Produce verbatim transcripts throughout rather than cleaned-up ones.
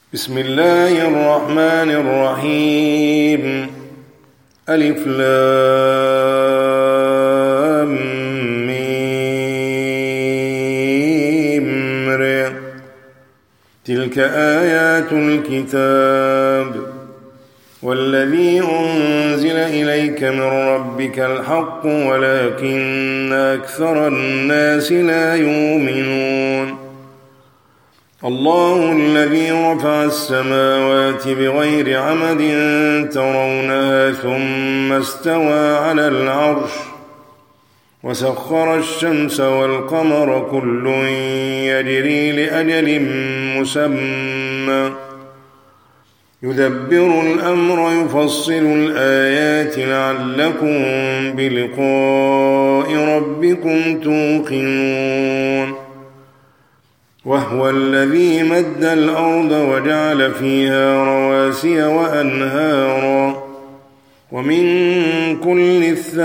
بسم الله الرحمن الرحيم. ألف لام ميم ر. تلك آيات الكتاب والذي أنزل إليك من ربك الحق ولكن أكثر الناس لا يؤمنون. الله الذي رفع السماوات بغير عمد ترونها ثم استوى على العرش وسخر الشمس والقمر كل يجري لأجل مسمى يدبر الأمر يفصل الآيات لعلكم بلقاء ربكم توقنون. وهو الذي مد الأرض وجعل فيها رواسي وأنهارا ومن كل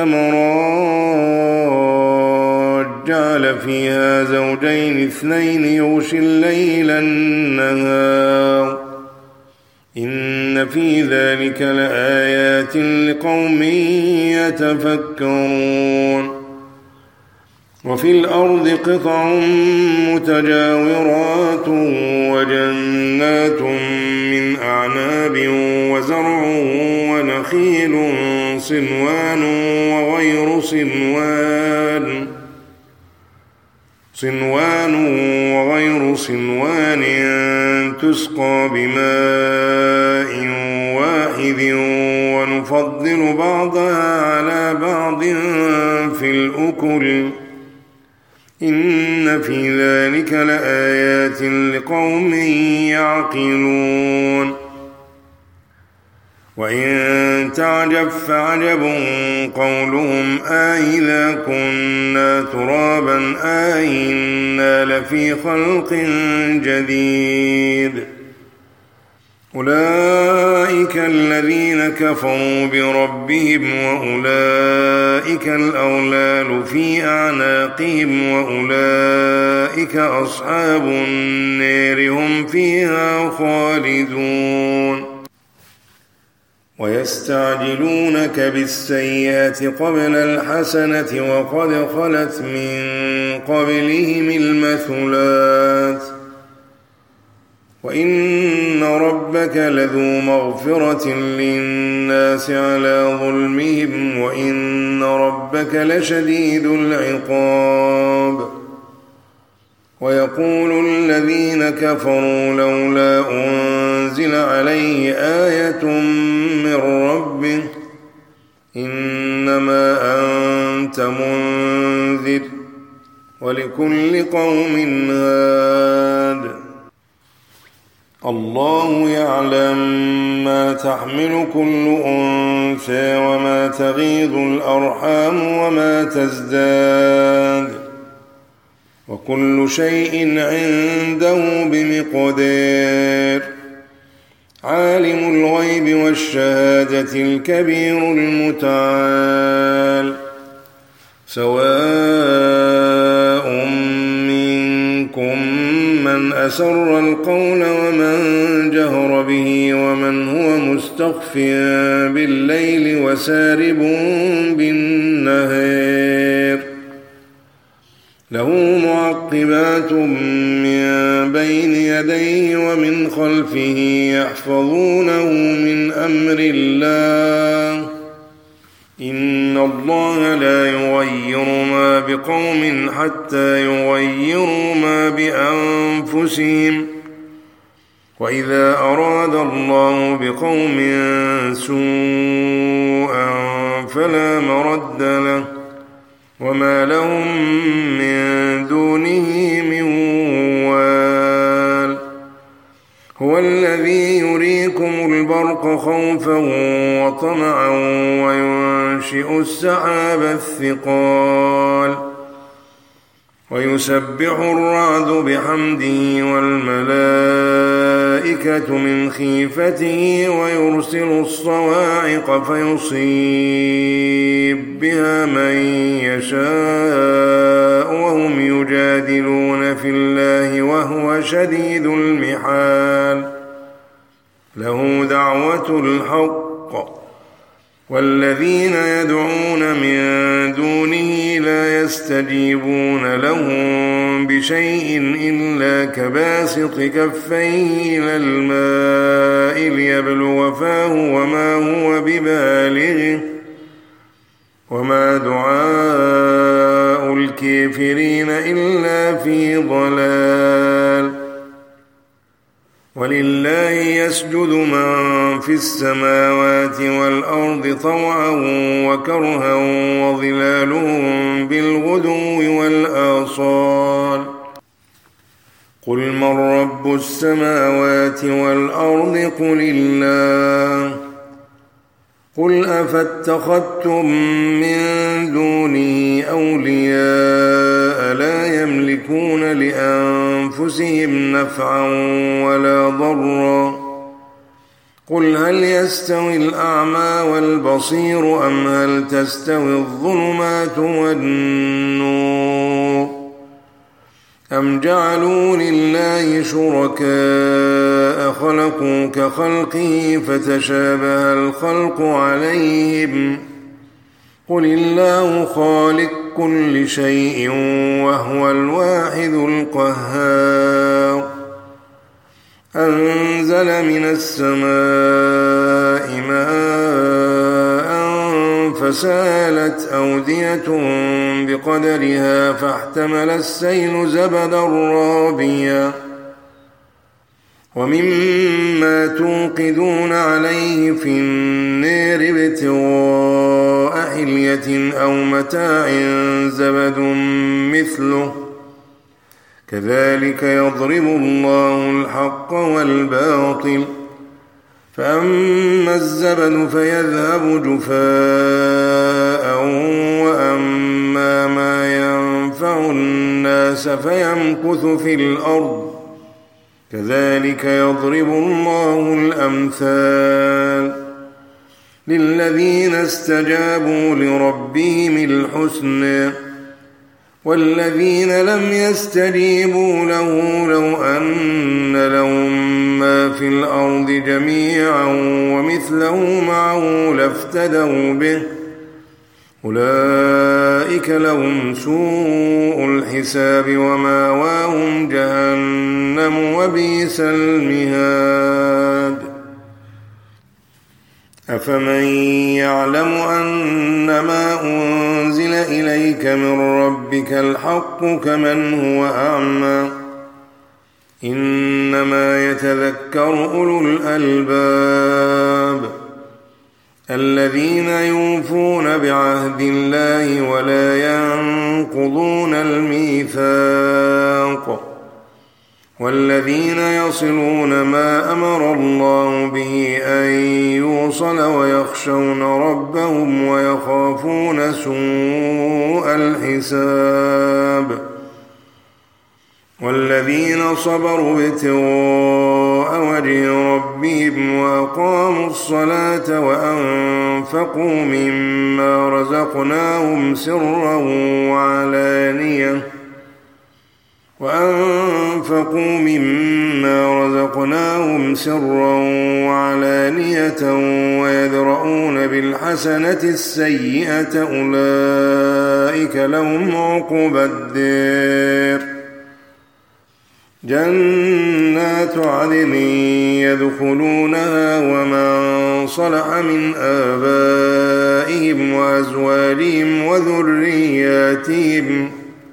الثمرات جعل فيها زوجين اثنين يغشي الليل النهار إن في ذلك لآيات لقوم يتفكرون. وفي الأرض قطع متجاورات وجنات من أعناب وزرع ونخيل صنوان وغير صنوان صنوان وغير صنوان تسقى بماء واحد ونفضل بعضها على بعض في الأكل إن في ذلك لآيات لقوم يعقلون. وإن تعجب فعجب قولهم أإذا كنا ترابا أإنا لفي خلق جديد. أولئك الذين كفروا بربهم وأولئك الأغلال في أعناقهم وأولئك أصحاب النار هم فيها خالدون. ويستعجلونك بالسيئة قبل الحسنة وقد خلت من قبلهم المثلات وإن ربك لذو مغفرة للناس على ظلمهم وإن ربك لشديد العقاب. ويقول الذين كفروا لولا أنزل عليه آية من ربه إنما أنت منذر ولكل قوم هاد. الله يعلم ما تحمل كل أنثى وما تغيض الأرحام وما تزداد وكل شيء عنده بمقدار. عالم الغيب والشهادة الكبير المتعال. سواء منكم من أسر القول ومن جهر به ومن هو مستخف بالليل وسارب بالنهار له معقبات من بين يديه ومن خلفه يحفظونه من أمر الله إن الله لا يغير ما بقوم حتى يغيروا ما بأنفسهم وإذا أراد الله بقوم سوءا فلا مرد له وما لهم من دونه من وال. هو الذي يريكم البرق خوفا وطمعا وينشئ السحاب الثقال ويسبح الرعد بحمده والملائكة من خيفته ويرسل الصواعق فيصيب بها من يشاء وهم يجادلون في الله وهو شديد المحال. له دعوة الحق والذين يدعون من دونه لا يستجيبون لهم بشيء إلا كباسط كفيه إلى الماء ليبلغ فاه وما هو ببالغه وما دعاء الكافرين إلا في ضلال. ولله يسجد من في السماوات والأرض طوعا وكرها وظلالهم بالغدو والآصال. قل من رب السماوات والأرض قل الله. قل أفاتخذتم من دونه أولياء لا يملكون لأنفسهم نفعا ولا ضرا. قل هل يستوي الأعمى والبصير أم هل تستوي الظلمات والنور أم جعلوا لله شركاء خلقوا كخلقه فتشابه الخلق عليهم. قل الله خالق كل شيء وهو الواحد القهار. أنزل من السماء ماء فسالت أودية بقدرها فاحتمل السيل زبدا رابيا ومما توقدون عليه في النار ابتغاء حلية أو متاع زبد مثله كذلك يضرب الله الحق والباطل. فأما الزبد فيذهب جفاء وأما ما ينفع الناس فيمكث في الأرض كذلك يضرب الله الأمثال. للذين استجابوا لربهم الحسنى والذين لم يستجيبوا له لو أن لهم ما في الأرض جميعا ومثله معه لافتدوا به أولئك لهم سوء الحساب ومأواهم جهنم وبئس المهاد. أفمن يعلم أنما أنزل إليك من ربك الحق كمن هو أعمى إنما يتذكر أولو الألباب الذين يوفون بعهد الله ولا ينقضون الميثاق والذين يصلون ما أمر الله به أن يوصل ويخشون ربهم ويخافون سوء الحساب والذين صبروا ابتغاء وجه ربهم وأقاموا الصلاة وأنفقوا مما رزقناهم سرا وعلانية وأنفقوا مما رزقناهم سرا وعلانية ويدرؤون بالحسنة السيئة أولئك لهم عقبى الدار. جنات عدن يدخلونها ومن صلح من آبائهم وأزواجهم وذرياتهم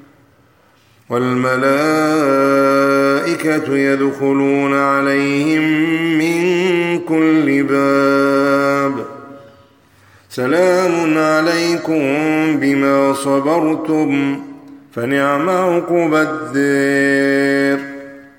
والملائكة يدخلون عليهم من كل باب سلام عليكم بما صبرتم فنعم عقبى الدار.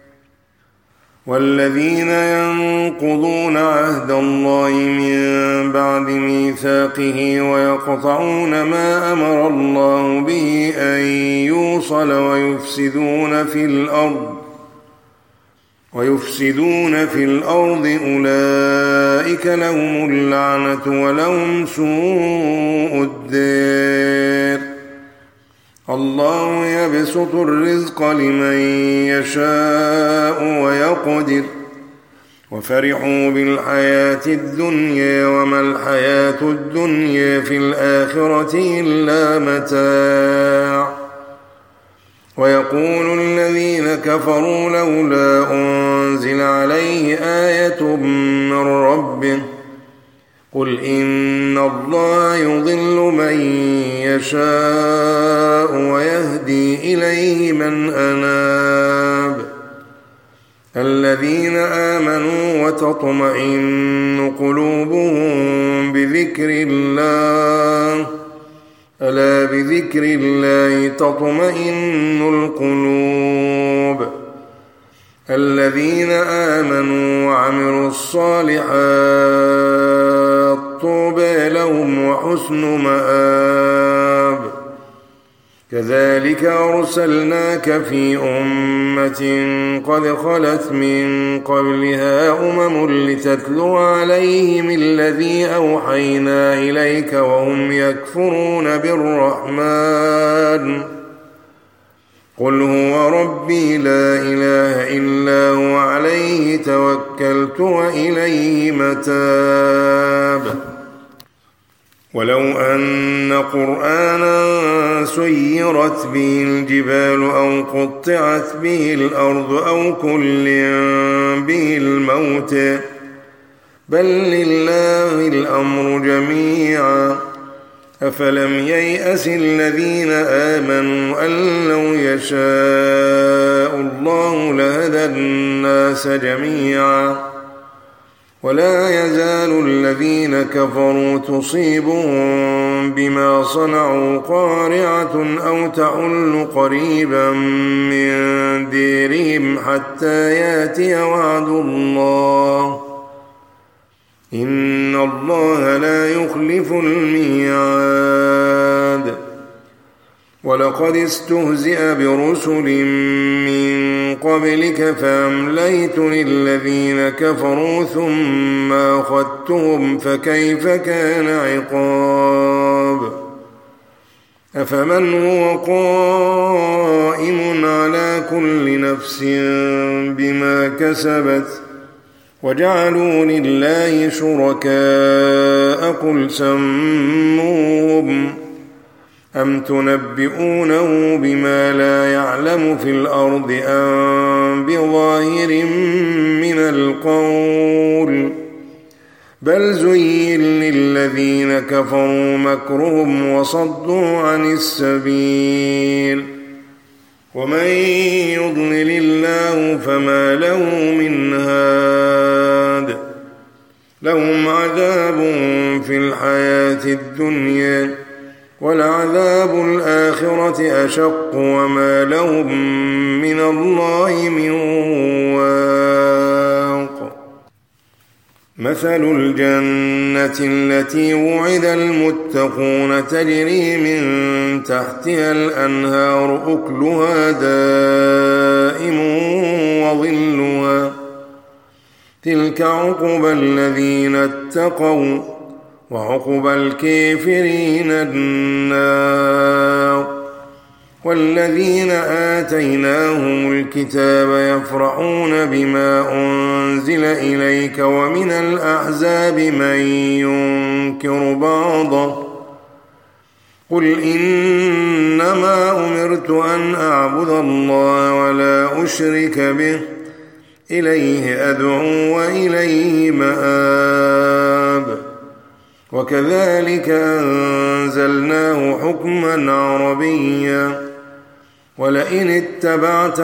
والذين ينقضون عهد الله من بعد ميثاقه ويقطعون ما أمر الله به أن يوصل ويفسدون في الأرض ويفسدون في الأرض أولئك لهم اللعنة ولهم سوء الدار. الله يبسط الرزق لمن يشاء ويقدر وفرحوا بالحياة الدنيا وما الحياة الدنيا في الآخرة إلا متاع. ويقول الذين كفروا لولا أنزل عليه آية من ربه قل إن الله يضل من يشاء ويهدي إليه من أناب. الذين آمنوا وتطمئن قلوبهم بذكر الله ألا بذكر الله تطمئن القلوب. الذين آمنوا وعملوا الصالحات طوبى لهم وحسن مآب. كذلك أرسلناك في أمة قد خلت من قبلها أمم لتتلو عليهم الذي أوحينا إليك وهم يكفرون بالرحمن قل هو ربي لا إله إلا هو عليه توكلت وإليه متاب. ولو أن قرآنا سيرت به الجبال أو قطعت به الأرض أو كلم به الموت بل لله الأمر جميعا أفلم ييأس الذين آمنوا أن لو يشاء الله لهدى الناس جميعا. ولا يزال الذين كفروا تصيبهم بما صنعوا قارعة أو تحل قريبا من ديرهم حتى يأتي وعد الله إن الله لا يخلف الميعاد. ولقد استهزئ برسل من قبلك فأمليت للذين كفروا ثم أخذتهم فكيف كان عقاب. أفمن هو قائم على كل نفس بما كسبت وجعلوا لله شركاء قل سموهم أم تنبئونه بما لا يعلم في الأرض أم بظاهر من القول بل زين للذين كفروا مكرهم وصدوا عن السبيل ومن يضلل الله فما له من هاد. لهم عذاب في الحياة الدنيا ولعذاب الآخرة أشق وما لهم من الله من واق. مثل الجنة التي وعد المتقون تجري من تحتها الأنهار أكلها دائم وظلها تلك عقبى الذين اتقوا وعقبى الكافرين النار. والذين آتيناهم الكتاب يفرحون بما أنزل إليك ومن الأحزاب من ينكر بعضه قل إنما أمرت أن أعبد الله ولا أشرك به إليه أدعو وإليه مآب. وكذلك أنزلناه حكما عربيا ولئن اتبعت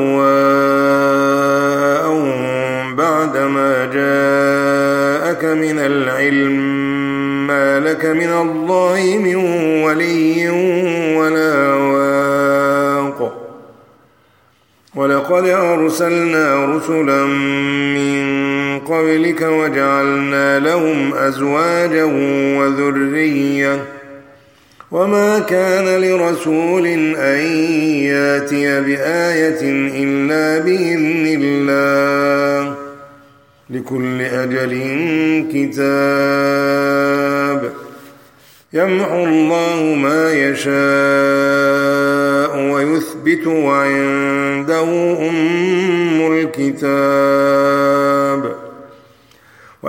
أهواءهم بعدما جاءك من العلم ما لك من الله من ولي ولا واق. ولقد أرسلنا رسلا من قبلك وجعلنا لهم أزواجا وذرية وما كان لرسول أن ياتي بآية إلا بإذن الله لكل أجل كتاب يمحو الله ما يشاء ويثبت وعنده أم الكتاب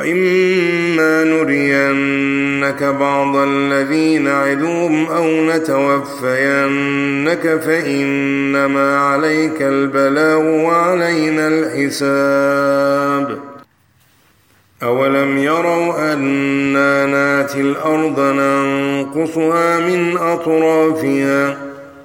وإما نرينك بعض الذي نعدهم أو نتوفينك فإنما عليك البلاغ وعلينا الحساب. أولم يروا أنا ناتي الأرض ننقصها من أطرافها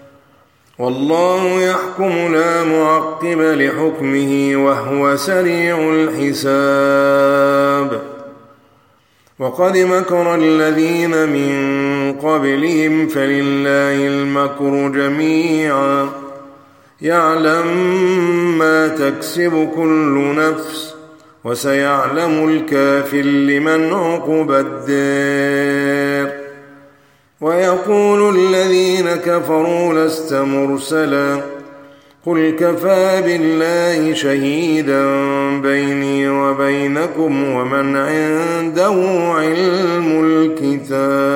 والله يحكم لا معقب لحكمه وهو سريع الحساب. وقد مكر الذين من قبلهم فلله المكر جميعا يعلم ما تكسب كل نفس وسيعلم الكافر لمن عقبى الدار. ويقول الذين كفروا لست مرسلا قل كفى بالله شهيدا بيني وبينكم ومن عنده علم الكتاب.